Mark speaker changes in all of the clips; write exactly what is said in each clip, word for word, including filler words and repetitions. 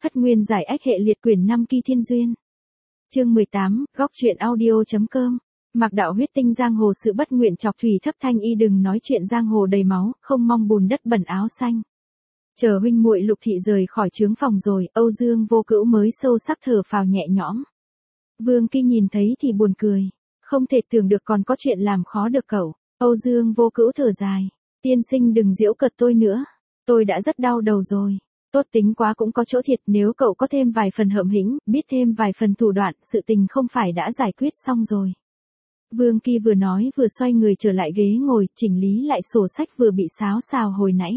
Speaker 1: Hất Nguyên giải ách hệ liệt quyển năm Kỳ Thiên Duyên. Chương mười tám, góc truyện audio.com. Mạc đạo huyết tinh giang hồ sự bất nguyện chọc thủy thấp thanh y đừng nói chuyện giang hồ đầy máu, không mong bùn đất bẩn áo xanh. Chờ huynh muội Lục thị rời khỏi trướng phòng rồi, Âu Dương Vô Cữu mới sâu sắc thở phào nhẹ nhõm. Vương Kỳ nhìn thấy thì buồn cười, không thể tưởng được còn có chuyện làm khó được cậu. Âu Dương Vô Cữu thở dài, tiên sinh đừng giễu cợt tôi nữa, tôi đã rất đau đầu rồi. Tốt tính quá cũng có chỗ thiệt, nếu cậu có thêm vài phần hợm hĩnh, biết thêm vài phần thủ đoạn, sự tình không phải đã giải quyết xong rồi. Vương Kỳ vừa nói vừa xoay người trở lại ghế ngồi, chỉnh lý lại sổ sách vừa bị xáo xào hồi nãy.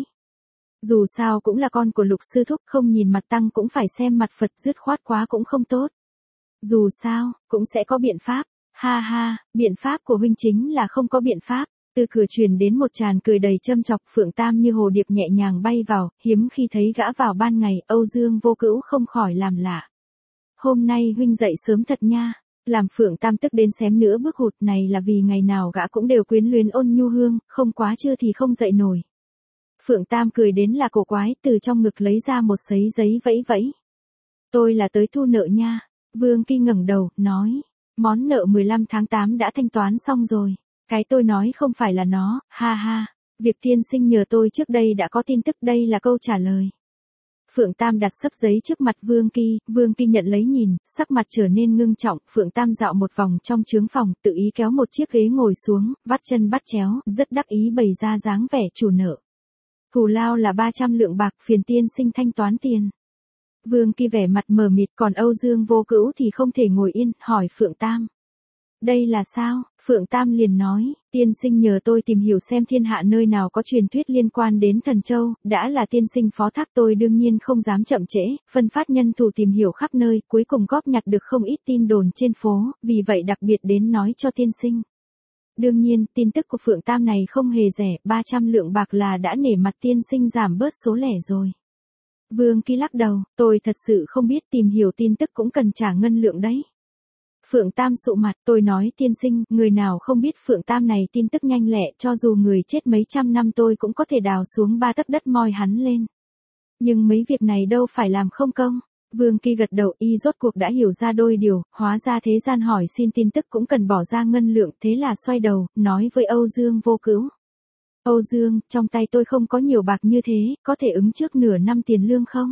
Speaker 1: Dù sao cũng là con của Lục sư thúc, không nhìn mặt tăng cũng phải xem mặt Phật, dứt khoát quá cũng không tốt. Dù sao, cũng sẽ có biện pháp. Ha ha, biện pháp của huynh chính là không có biện pháp. Từ cửa truyền đến một tràng cười đầy châm chọc, Phượng Tam như hồ điệp nhẹ nhàng bay vào, hiếm khi thấy gã vào ban ngày, Âu Dương Vô Cữu không khỏi làm lạ. Hôm nay huynh dậy sớm thật nha, làm Phượng Tam tức đến xém nữa bước hụt, này là vì ngày nào gã cũng đều quyến luyến Ôn Nhu Hương, không quá trưa thì không dậy nổi. Phượng Tam cười đến là cổ quái, từ trong ngực lấy ra một sấy giấy vẫy vẫy. Tôi là tới thu nợ nha. Vương Kỳ ngẩng đầu, nói, món nợ mười lăm tháng tám đã thanh toán xong rồi. Cái tôi nói không phải là nó, ha ha, việc tiên sinh nhờ tôi trước đây đã có tin tức, đây là câu trả lời. Phượng Tam đặt xấp giấy trước mặt Vương Kỳ, Vương Kỳ nhận lấy nhìn, sắc mặt trở nên ngưng trọng, Phượng Tam dạo một vòng trong trướng phòng, tự ý kéo một chiếc ghế ngồi xuống, vắt chân bắt chéo, rất đắc ý bày ra dáng vẻ chủ nợ. Thù lao là ba trăm lượng bạc, phiền tiên sinh thanh toán tiền. Vương Kỳ vẻ mặt mờ mịt, còn Âu Dương Vô Cữu thì không thể ngồi yên, hỏi Phượng Tam. Đây là sao? Phượng Tam liền nói, tiên sinh nhờ tôi tìm hiểu xem thiên hạ nơi nào có truyền thuyết liên quan đến Thần Châu, đã là tiên sinh phó thác tôi đương nhiên không dám chậm trễ, phân phát nhân thủ tìm hiểu khắp nơi, cuối cùng góp nhặt được không ít tin đồn trên phố, vì vậy đặc biệt đến nói cho tiên sinh. Đương nhiên, tin tức của Phượng Tam này không hề rẻ, ba trăm lượng bạc là đã nể mặt tiên sinh giảm bớt số lẻ rồi. Vương Kỳ lắc đầu, tôi thật sự không biết, tìm hiểu tin tức cũng cần trả ngân lượng đấy. Phượng Tam sụ mặt, tôi nói tiên sinh, người nào không biết Phượng Tam này tin tức nhanh lẹ, cho dù người chết mấy trăm năm tôi cũng có thể đào xuống ba tấc đất moi hắn lên. Nhưng mấy việc này đâu phải làm không công. Vương Kỳ gật đầu, y rốt cuộc đã hiểu ra đôi điều, hóa ra thế gian hỏi xin tin tức cũng cần bỏ ra ngân lượng, thế là xoay đầu, nói với Âu Dương Vô Cữu. Âu Dương, trong tay tôi không có nhiều bạc như thế, có thể ứng trước nửa năm tiền lương không?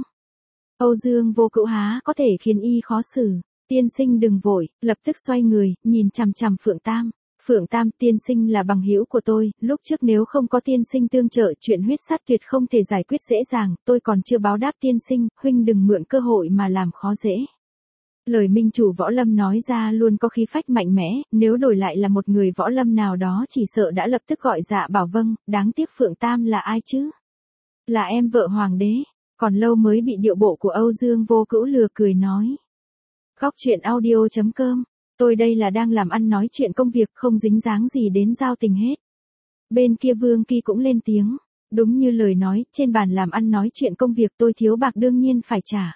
Speaker 1: Âu Dương Vô Cữu há có thể khiến y khó xử. Tiên sinh đừng vội, lập tức xoay người, nhìn chằm chằm Phượng Tam. Phượng Tam, tiên sinh là bằng hữu của tôi, lúc trước nếu không có tiên sinh tương trợ, chuyện huyết sát tuyệt không thể giải quyết dễ dàng, tôi còn chưa báo đáp tiên sinh, huynh đừng mượn cơ hội mà làm khó dễ. Lời minh chủ võ lâm nói ra luôn có khí phách mạnh mẽ, nếu đổi lại là một người võ lâm nào đó chỉ sợ đã lập tức gọi dạ bảo vâng, đáng tiếc Phượng Tam là ai chứ? Là em vợ hoàng đế, còn lâu mới bị điệu bộ của Âu Dương Vô Cữu lừa cười nói. Góc truyện audio.com, tôi đây là đang làm ăn nói chuyện công việc, không dính dáng gì đến giao tình hết. Bên kia Vương Kỳ cũng lên tiếng, đúng như lời nói, trên bàn làm ăn nói chuyện công việc tôi thiếu bạc đương nhiên phải trả.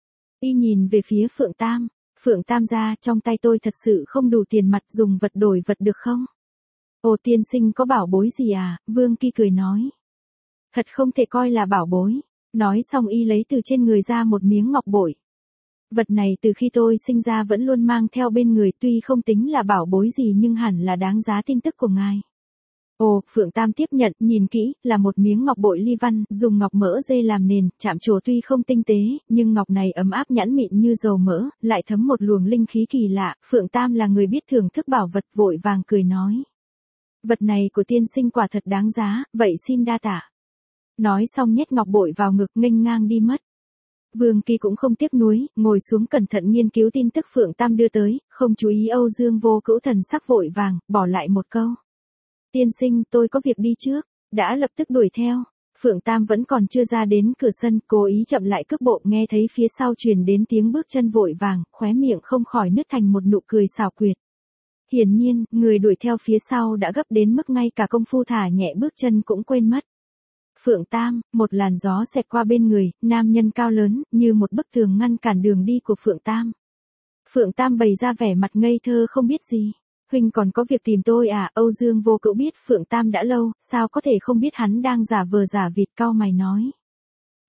Speaker 1: Y nhìn về phía Phượng Tam, Phượng Tam ra, trong tay tôi thật sự không đủ tiền mặt, dùng vật đổi vật được không? Ồ, tiên sinh có bảo bối gì à? Vương Kỳ cười nói. Thật không thể coi là bảo bối. Nói xong y lấy từ trên người ra một miếng ngọc bội. Vật này từ khi tôi sinh ra vẫn luôn mang theo bên người, tuy không tính là bảo bối gì nhưng hẳn là đáng giá tin tức của ngài. Ồ, Phượng Tam tiếp nhận, nhìn kỹ, là một miếng ngọc bội ly văn, dùng ngọc mỡ dê làm nền, chạm trổ tuy không tinh tế, nhưng ngọc này ấm áp nhẵn mịn như dầu mỡ, lại thấm một luồng linh khí kỳ lạ. Phượng Tam là người biết thưởng thức bảo vật, vội vàng cười nói. Vật này của tiên sinh quả thật đáng giá, vậy xin đa tạ. Nói xong nhét ngọc bội vào ngực, nghênh ngang đi mất. Vương Kỳ cũng không tiếc nuối, ngồi xuống cẩn thận nghiên cứu tin tức Phượng Tam đưa tới, không chú ý Âu Dương Vô Cữu thần sắc vội vàng, bỏ lại một câu. Tiên sinh, tôi có việc đi trước, đã lập tức đuổi theo. Phượng Tam vẫn còn chưa ra đến cửa sân, cố ý chậm lại cước bộ, nghe thấy phía sau truyền đến tiếng bước chân vội vàng, khóe miệng không khỏi nứt thành một nụ cười xảo quyệt. Hiển nhiên, người đuổi theo phía sau đã gấp đến mức ngay cả công phu thả nhẹ bước chân cũng quên mất. Phượng Tam, một làn gió xẹt qua bên người, nam nhân cao lớn, như một bức tường ngăn cản đường đi của Phượng Tam. Phượng Tam bày ra vẻ mặt ngây thơ không biết gì. Huynh còn có việc tìm tôi à? Âu Dương Vô Cữu biết Phượng Tam đã lâu, sao có thể không biết hắn đang giả vờ giả vịt, cau mày nói.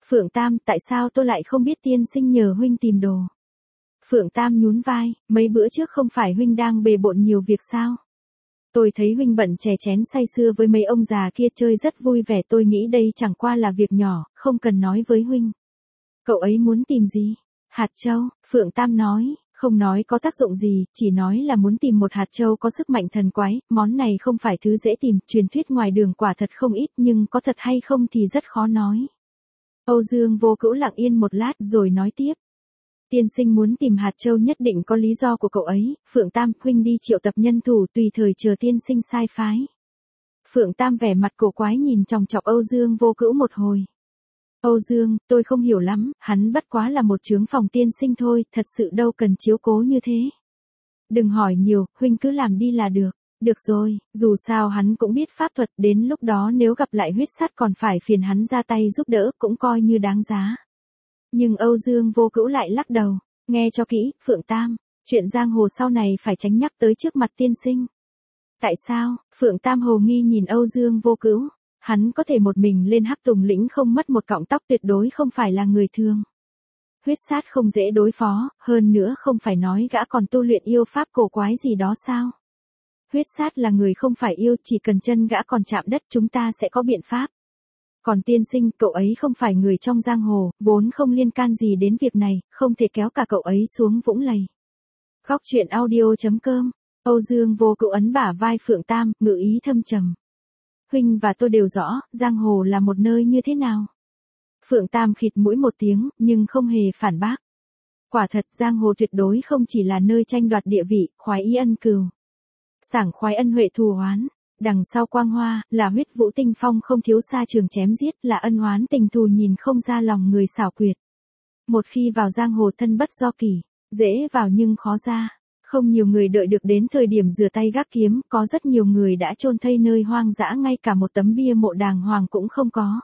Speaker 1: Phượng Tam, tại sao tôi lại không biết tiên sinh nhờ huynh tìm đồ? Phượng Tam nhún vai, mấy bữa trước không phải huynh đang bề bộn nhiều việc sao? Tôi thấy huynh bận chè chén say sưa với mấy ông già kia chơi rất vui vẻ, tôi nghĩ đây chẳng qua là việc nhỏ, không cần nói với huynh. Cậu ấy muốn tìm gì? Hạt châu, Phượng Tam nói, không nói có tác dụng gì, chỉ nói là muốn tìm một hạt châu có sức mạnh thần quái, món này không phải thứ dễ tìm, truyền thuyết ngoài đường quả thật không ít nhưng có thật hay không thì rất khó nói. Âu Dương Vô Cữu lặng yên một lát rồi nói tiếp. Tiên sinh muốn tìm hạt châu nhất định có lý do của cậu ấy, Phượng Tam, huynh đi triệu tập nhân thủ tùy thời chờ tiên sinh sai phái. Phượng Tam vẻ mặt cổ quái nhìn chòng chọc Âu Dương Vô Cữu một hồi. Âu Dương, tôi không hiểu lắm, hắn bất quá là một trướng phòng tiên sinh thôi, thật sự đâu cần chiếu cố như thế. Đừng hỏi nhiều, huynh cứ làm đi là được. Được rồi, dù sao hắn cũng biết pháp thuật, đến lúc đó nếu gặp lại huyết sát còn phải phiền hắn ra tay giúp đỡ, cũng coi như đáng giá. Nhưng Âu Dương Vô Cữu lại lắc đầu, nghe cho kỹ, Phượng Tam, chuyện giang hồ sau này phải tránh nhắc tới trước mặt tiên sinh. Tại sao? Phượng Tam hồ nghi nhìn Âu Dương Vô Cữu, hắn có thể một mình lên Hắc Tùng lĩnh không mất một cọng tóc, tuyệt đối không phải là người thường. Huyết sát không dễ đối phó, hơn nữa không phải nói gã còn tu luyện yêu pháp cổ quái gì đó sao? Huyết sát là người không phải yêu, chỉ cần chân gã còn chạm đất chúng ta sẽ có biện pháp. Còn tiên sinh, cậu ấy không phải người trong giang hồ, vốn không liên can gì đến việc này, không thể kéo cả cậu ấy xuống vũng lầy. Góc truyện audio chấm com, Âu Dương Vô Cữu ấn bả vai Phượng Tam, ngự ý thâm trầm. Huynh và tôi đều rõ, giang hồ là một nơi như thế nào. Phượng Tam khịt mũi một tiếng, nhưng không hề phản bác. Quả thật, giang hồ tuyệt đối không chỉ là nơi tranh đoạt địa vị, khoái ý ân cừu. Sảng khoái ân huệ thù oán. Đằng sau quang hoa, là huyết vũ tinh phong không thiếu xa trường chém giết, là ân oán tình thù nhìn không ra lòng người xảo quyệt. Một khi vào giang hồ thân bất do kỳ, dễ vào nhưng khó ra. Không nhiều người đợi được đến thời điểm rửa tay gác kiếm, có rất nhiều người đã chôn thây nơi hoang dã, ngay cả một tấm bia mộ đàng hoàng cũng không có.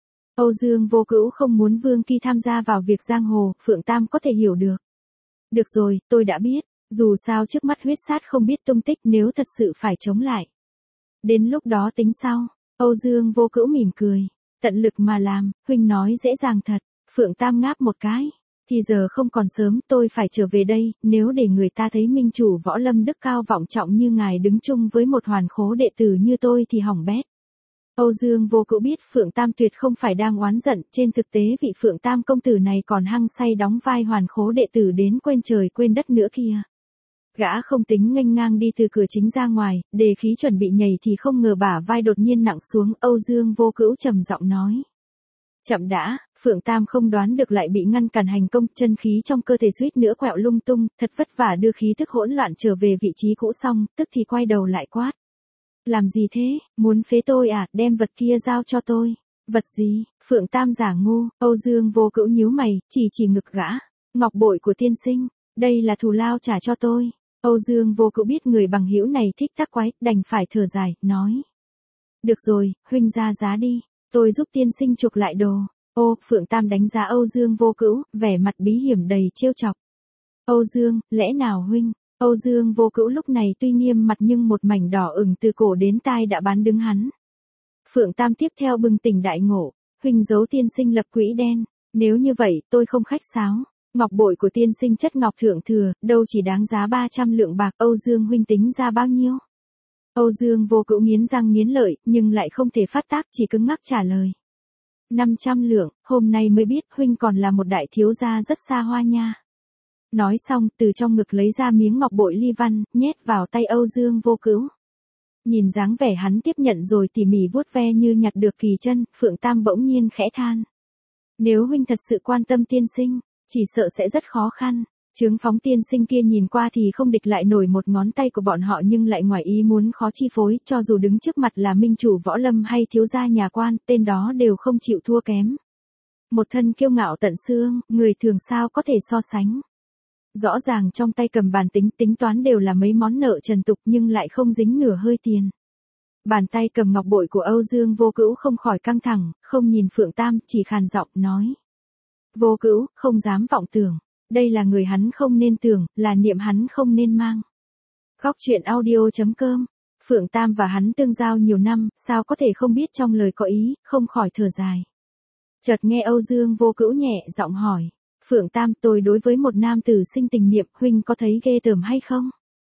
Speaker 1: Âu Dương Vô Cữu không muốn Vương Kỳ tham gia vào việc giang hồ, Phượng Tam có thể hiểu được. Được rồi, tôi đã biết, dù sao trước mắt huyết sát không biết tung tích, nếu thật sự phải chống lại. Đến lúc đó tính sau, Âu Dương Vô Cữu mỉm cười, tận lực mà làm, huynh nói dễ dàng thật, Phượng Tam ngáp một cái, thì giờ không còn sớm, tôi phải trở về đây, nếu để người ta thấy minh chủ võ lâm đức cao vọng trọng như ngài đứng chung với một hoàn khố đệ tử như tôi thì hỏng bét. Âu Dương Vô Cữu biết Phượng Tam tuyệt không phải đang oán giận, trên thực tế vị Phượng Tam công tử này còn hăng say đóng vai hoàn khố đệ tử đến quên trời quên đất nữa kia. Gã không tính nghênh ngang đi từ cửa chính ra ngoài, đề khí chuẩn bị nhảy thì không ngờ bả vai đột nhiên nặng xuống, Âu Dương Vô Cữu trầm giọng nói. Chậm đã, Phượng Tam không đoán được lại bị ngăn cản hành công, chân khí trong cơ thể suýt nữa quẹo lung tung, thật vất vả đưa khí thức hỗn loạn trở về vị trí cũ xong, tức thì quay đầu lại quát. Làm gì thế, muốn phế tôi à, đem vật kia giao cho tôi. Vật gì? Phượng Tam giả ngu, Âu Dương Vô Cữu nhíu mày, chỉ chỉ ngực gã. Ngọc bội của tiên sinh, đây là thù lao trả cho tôi. Âu Dương Vô Cữu biết người bằng hữu này thích tắc quái, đành phải thở dài, nói. Được rồi, huynh ra giá đi, tôi giúp tiên sinh chuộc lại đồ. Ô, Phượng Tam đánh giá Âu Dương Vô Cữu, vẻ mặt bí hiểm đầy trêu chọc. Âu Dương, lẽ nào huynh? Âu Dương Vô Cữu lúc này tuy nghiêm mặt nhưng một mảnh đỏ ửng từ cổ đến tai đã bán đứng hắn. Phượng Tam tiếp theo bừng tỉnh đại ngộ, huynh giấu tiên sinh lập quỹ đen, nếu như vậy tôi không khách sáo. Ngọc bội của tiên sinh chất ngọc thượng thừa, đâu chỉ đáng giá ba trăm lượng bạc, Âu Dương huynh tính ra bao nhiêu? Âu Dương Vô Cữu nghiến răng nghiến lợi, nhưng lại không thể phát tác, chỉ cứng ngắc trả lời. năm trăm lượng, hôm nay mới biết huynh còn là một đại thiếu gia rất xa hoa nha. Nói xong, từ trong ngực lấy ra miếng ngọc bội ly văn, nhét vào tay Âu Dương Vô Cữu. Nhìn dáng vẻ hắn tiếp nhận rồi tỉ mỉ vuốt ve như nhặt được kỳ chân, Phượng Tam bỗng nhiên khẽ than. Nếu huynh thật sự quan tâm tiên sinh, chỉ sợ sẽ rất khó khăn. Chướng phóng tiên sinh kia nhìn qua thì không địch lại nổi một ngón tay của bọn họ, nhưng lại ngoài ý muốn khó chi phối, cho dù đứng trước mặt là minh chủ võ lâm hay thiếu gia nhà quan, tên đó đều không chịu thua kém. Một thân kiêu ngạo tận xương, người thường sao có thể so sánh. Rõ ràng trong tay cầm bàn tính tính toán đều là mấy món nợ trần tục nhưng lại không dính nửa hơi tiền. Bàn tay cầm ngọc bội của Âu Dương Vô Cữu không khỏi căng thẳng, không nhìn Phượng Tam, chỉ khàn giọng nói. Vô Cữu, không dám vọng tưởng. Đây là người hắn không nên tưởng, là niệm hắn không nên mang. Góc truyện audio chấm com, Phượng Tam và hắn tương giao nhiều năm, sao có thể không biết trong lời có ý, không khỏi thở dài. Chợt nghe Âu Dương Vô Cữu nhẹ giọng hỏi, Phượng Tam, tôi đối với một nam tử sinh tình niệm, huynh có thấy ghê tởm hay không?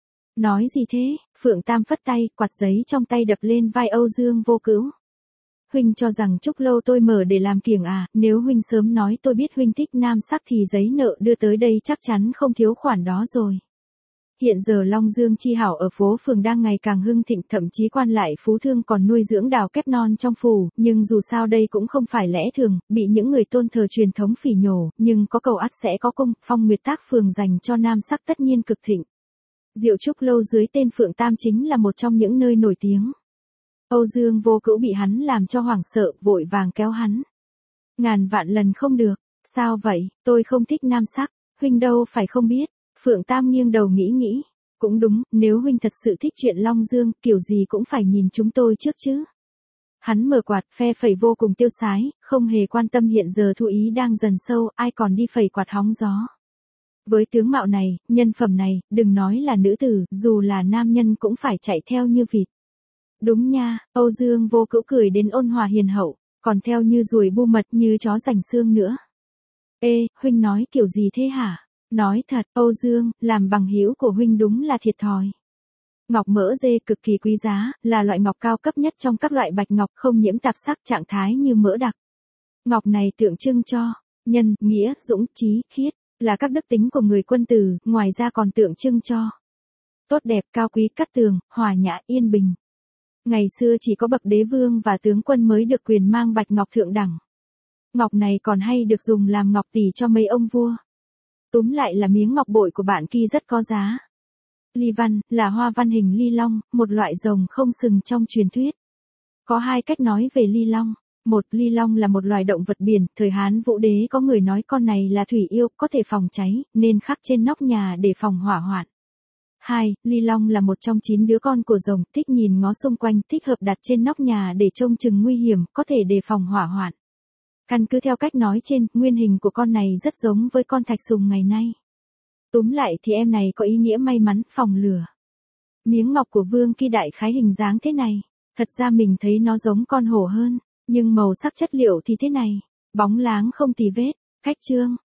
Speaker 1: Nói gì thế? Phượng Tam phất tay, quạt giấy trong tay đập lên vai Âu Dương Vô Cữu. Huynh cho rằng trúc lâu tôi mở để làm kiểng à, nếu huynh sớm nói tôi biết huynh thích nam sắc thì giấy nợ đưa tới đây chắc chắn không thiếu khoản đó rồi. Hiện giờ Long Dương chi hảo ở phố phường đang ngày càng hưng thịnh, thậm chí quan lại phú thương còn nuôi dưỡng đào kép non trong phủ, nhưng dù sao đây cũng không phải lẽ thường, bị những người tôn thờ truyền thống phỉ nhổ, nhưng có cầu ắt sẽ có cung, Phong Nguyệt Tác phường dành cho nam sắc tất nhiên cực thịnh. Diệu Trúc lâu dưới tên Phượng Tam chính là một trong những nơi nổi tiếng. Âu Dương Vô Cữu bị hắn làm cho hoảng sợ, vội vàng kéo hắn. Ngàn vạn lần không được, sao vậy, tôi không thích nam sắc, huynh đâu phải không biết. Phượng Tam nghiêng đầu nghĩ nghĩ, cũng đúng, nếu huynh thật sự thích chuyện Long Dương, kiểu gì cũng phải nhìn chúng tôi trước chứ. Hắn mở quạt, phe phẩy vô cùng tiêu sái, không hề quan tâm hiện giờ thu ý đang dần sâu, ai còn đi phẩy quạt hóng gió. Với tướng mạo này, nhân phẩm này, đừng nói là nữ tử, dù là nam nhân cũng phải chạy theo như vịt. Đúng nha, Âu Dương Vô Cữu cười đến ôn hòa hiền hậu, còn theo như ruồi bu mật, như chó rảnh xương nữa. Ê, huynh nói kiểu gì thế hả? Nói thật, Âu Dương, làm bằng hữu của huynh đúng là thiệt thòi. Ngọc mỡ dê cực kỳ quý giá, là loại ngọc cao cấp nhất trong các loại bạch ngọc, không nhiễm tạp sắc, trạng thái như mỡ đặc. Ngọc này tượng trưng cho nhân, nghĩa, dũng, trí, khiết, là các đức tính của người quân tử, ngoài ra còn tượng trưng cho tốt đẹp, cao quý, cát tường, hòa nhã, yên bình. Ngày xưa chỉ có bậc đế vương và tướng quân mới được quyền mang bạch ngọc thượng đẳng. Ngọc này còn hay được dùng làm ngọc tỷ cho mấy ông vua. Túm lại là miếng ngọc bội của bạn kia rất có giá. Ly văn, là hoa văn hình ly long, một loại rồng không sừng trong truyền thuyết. Có hai cách nói về ly long. Một, ly long là một loài động vật biển, thời Hán Vũ Đế có người nói con này là thủy yêu, có thể phòng cháy, nên khắc trên nóc nhà để phòng hỏa hoạn. Hai, ly long là một trong chín đứa con của rồng, thích nhìn ngó xung quanh, thích hợp đặt trên nóc nhà để trông chừng nguy hiểm, có thể đề phòng hỏa hoạn. Căn cứ theo cách nói trên, nguyên hình của con này rất giống với con thạch sùng ngày nay. Túm lại thì em này có ý nghĩa may mắn, phòng lửa. Miếng ngọc của Vương Kỳ đại khái hình dáng thế này. Thật ra mình thấy nó giống con hổ hơn, nhưng màu sắc chất liệu thì thế này. Bóng láng không tì vết. Khách chương.